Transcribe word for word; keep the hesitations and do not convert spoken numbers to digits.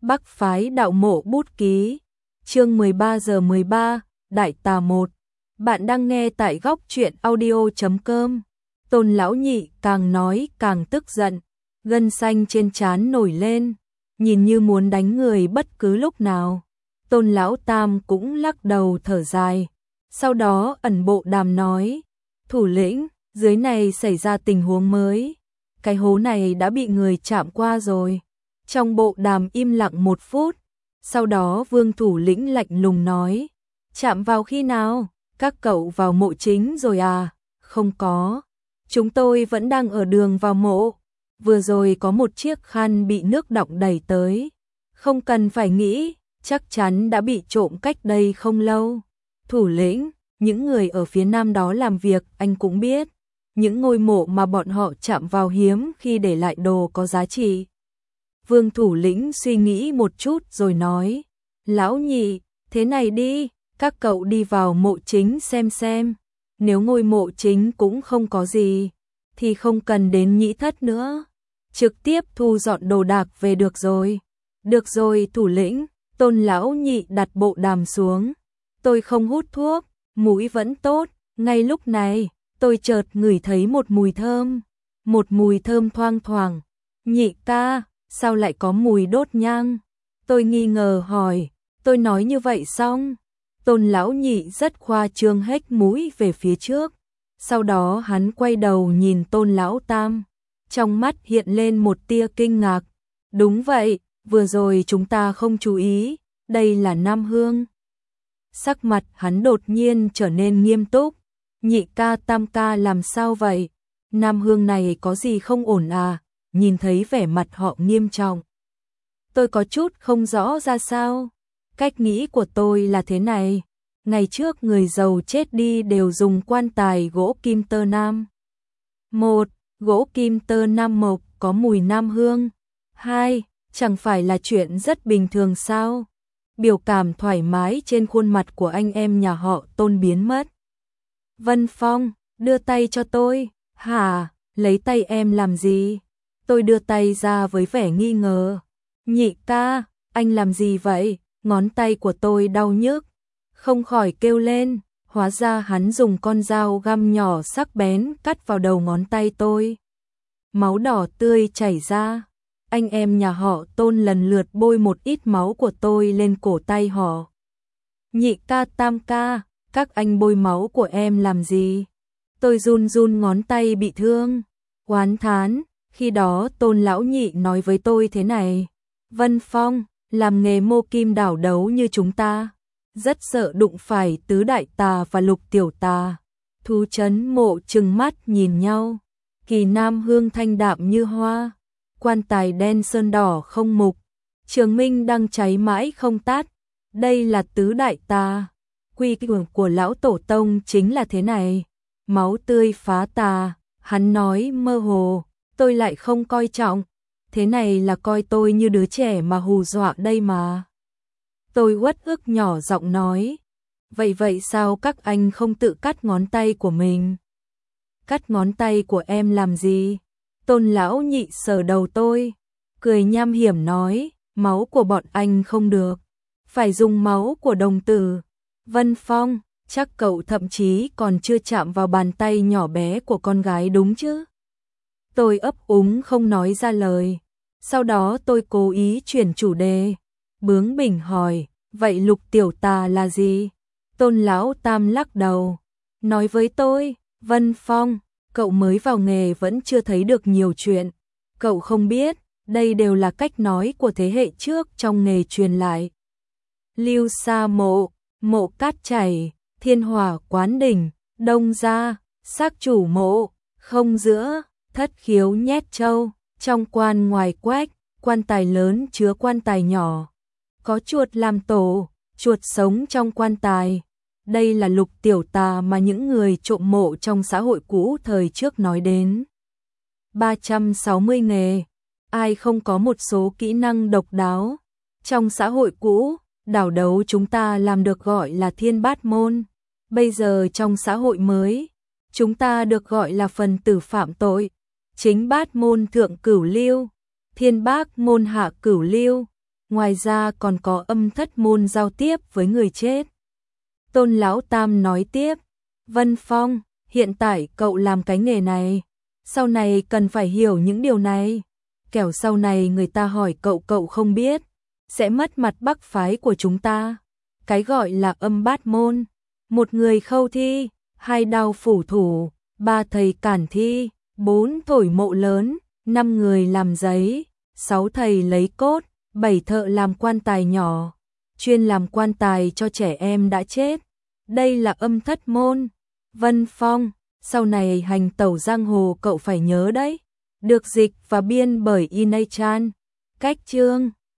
Bắc phái đạo mộ bút ký. Chương mười ba giờ mười ba, Đại Tà một. Bạn đang nghe tại góc truyện audio chấm com. Tôn lão nhị càng nói càng tức giận, gân xanh trên trán nổi lên, nhìn như muốn đánh người bất cứ lúc nào. Tôn lão tam cũng lắc đầu thở dài, sau đó ẩn bộ đàm nói: "Thủ lĩnh, dưới này xảy ra tình huống mới, cái hố này đã bị người chạm qua rồi." Trong bộ đàm im lặng một phút, sau đó Vương thủ lĩnh lạnh lùng nói: "Chạm vào khi nào? Các cậu vào mộ chính rồi à?" "Không có, chúng tôi vẫn đang ở đường vào mộ. Vừa rồi có một chiếc khăn bị nước đọng đẩy tới. Không cần phải nghĩ, chắc chắn đã bị trộm cách đây không lâu." "Thủ lĩnh, những người ở phía nam đó làm việc anh cũng biết. Những ngôi mộ mà bọn họ chạm vào hiếm khi để lại đồ có giá trị." Vương thủ lĩnh suy nghĩ một chút rồi nói: "Lão nhị, thế này đi, các cậu đi vào mộ chính xem xem. Nếu ngôi mộ chính cũng không có gì, thì không cần đến nhĩ thất nữa. Trực tiếp thu dọn đồ đạc về được rồi." "Được rồi thủ lĩnh." Tôn lão nhị đặt bộ đàm xuống. "Tôi không hút thuốc, mũi vẫn tốt." Ngay lúc này, tôi chợt ngửi thấy một mùi thơm. Một mùi thơm thoang thoảng. "Nhị ca, sao lại có mùi đốt nhang?" Tôi nghi ngờ hỏi. Tôi nói như vậy xong, Tôn lão nhị rất khoa trương hếch mũi về phía trước. Sau đó hắn quay đầu nhìn Tôn lão tam, trong mắt hiện lên một tia kinh ngạc. "Đúng vậy, vừa rồi chúng ta không chú ý, đây là Nam Hương." Sắc mặt hắn đột nhiên trở nên nghiêm túc. "Nhị ca tam ca làm sao vậy? Nam Hương này có gì không ổn à?" Nhìn thấy vẻ mặt họ nghiêm trọng, tôi có chút không rõ ra sao. Cách nghĩ của tôi là thế này: ngày trước người giàu chết đi đều dùng quan tài gỗ kim tơ nam. Một, gỗ kim tơ nam mộc có mùi nam hương. Hai, chẳng phải là chuyện rất bình thường sao? Biểu cảm thoải mái trên khuôn mặt của anh em nhà họ Tôn biến mất. "Vân Phong, đưa tay cho tôi." "Hả, lấy tay em làm gì?" Tôi đưa tay ra với vẻ nghi ngờ. "Nhị ca, anh làm gì vậy?" Ngón tay của tôi đau nhức, không khỏi kêu lên. Hóa ra hắn dùng con dao găm nhỏ sắc bén cắt vào đầu ngón tay tôi. Máu đỏ tươi chảy ra. Anh em nhà họ Tôn lần lượt bôi một ít máu của tôi lên cổ tay họ. "Nhị ca tam ca, các anh bôi máu của em làm gì?" Tôi run run ngón tay bị thương, oán thán. Khi đó Tôn lão nhị nói với tôi thế này: "Vân Phong, làm nghề mô kim đảo đấu như chúng ta, rất sợ đụng phải tứ đại tà và lục tiểu tà." Thú Trấn Mộ trừng mắt nhìn nhau. Kỳ Nam Hương thanh đạm như hoa, quan tài đen sơn đỏ không mục, trường minh đang cháy mãi không tắt. Đây là tứ đại tà. Quy luật của lão tổ tông chính là thế này. Máu tươi phá tà. Hắn nói mơ hồ, tôi lại không coi trọng. Thế này là coi tôi như đứa trẻ mà hù dọa đây mà. Tôi uất ức nhỏ giọng nói: "Vậy vậy sao các anh không tự cắt ngón tay của mình?" "Cắt ngón tay của em làm gì?" Tôn lão nhị sờ đầu tôi, cười nham hiểm nói: "Máu của bọn anh không được, phải dùng máu của đồng tử." "Vân Phong, chắc cậu thậm chí còn chưa chạm vào bàn tay nhỏ bé của con gái đúng chứ?" Tôi ấp úng không nói ra lời. Sau đó tôi cố ý chuyển chủ đề, bướng bỉnh hỏi: "Vậy lục tiểu tà là gì?" Tôn lão tam lắc đầu, nói với tôi: "Vân Phong, cậu mới vào nghề vẫn chưa thấy được nhiều chuyện. Cậu không biết, đây đều là cách nói của thế hệ trước trong nghề truyền lại. Lưu Sa Mộ, Mộ Cát Chảy, Thiên Hỏa Quán Đỉnh, Đông Gia, Xác Chủ Mộ, Không Giữa, Thất Khiếu Nhét Châu, trong quan ngoài quách, quan tài lớn chứa quan tài nhỏ. Có chuột làm tổ, chuột sống trong quan tài." Đây là lục tiểu tà mà những người trộm mộ trong xã hội cũ thời trước nói đến. ba trăm sáu mươi nghề, ai không có một số kỹ năng độc đáo. Trong xã hội cũ, đảo đấu chúng ta làm được gọi là thiên bát môn. Bây giờ trong xã hội mới, chúng ta được gọi là phần tử phạm tội. Chính bát môn thượng cửu lưu, thiên bát môn hạ cửu lưu. ngoài ra còn có âm thất môn giao tiếp với người chết. Tôn Lão Tam nói tiếp, Vân Phong, hiện tại cậu làm cái nghề này, sau này cần phải hiểu những điều này, kẻo sau này người ta hỏi cậu cậu không biết, sẽ mất mặt Bắc phái của chúng ta. Cái gọi là âm bát môn, một người khâu thi, hai đao phủ thủ, ba thầy cản thi, bốn thổi mộ lớn, năm người làm giấy, sáu thầy lấy cốt, bảy thợ làm quan tài nhỏ, chuyên làm quan tài cho trẻ em đã chết. Đây là âm thất môn. Vân Phong, sau này hành tẩu giang hồ cậu phải nhớ đấy. Được dịch và biên bởi Inay Chan. Cách chương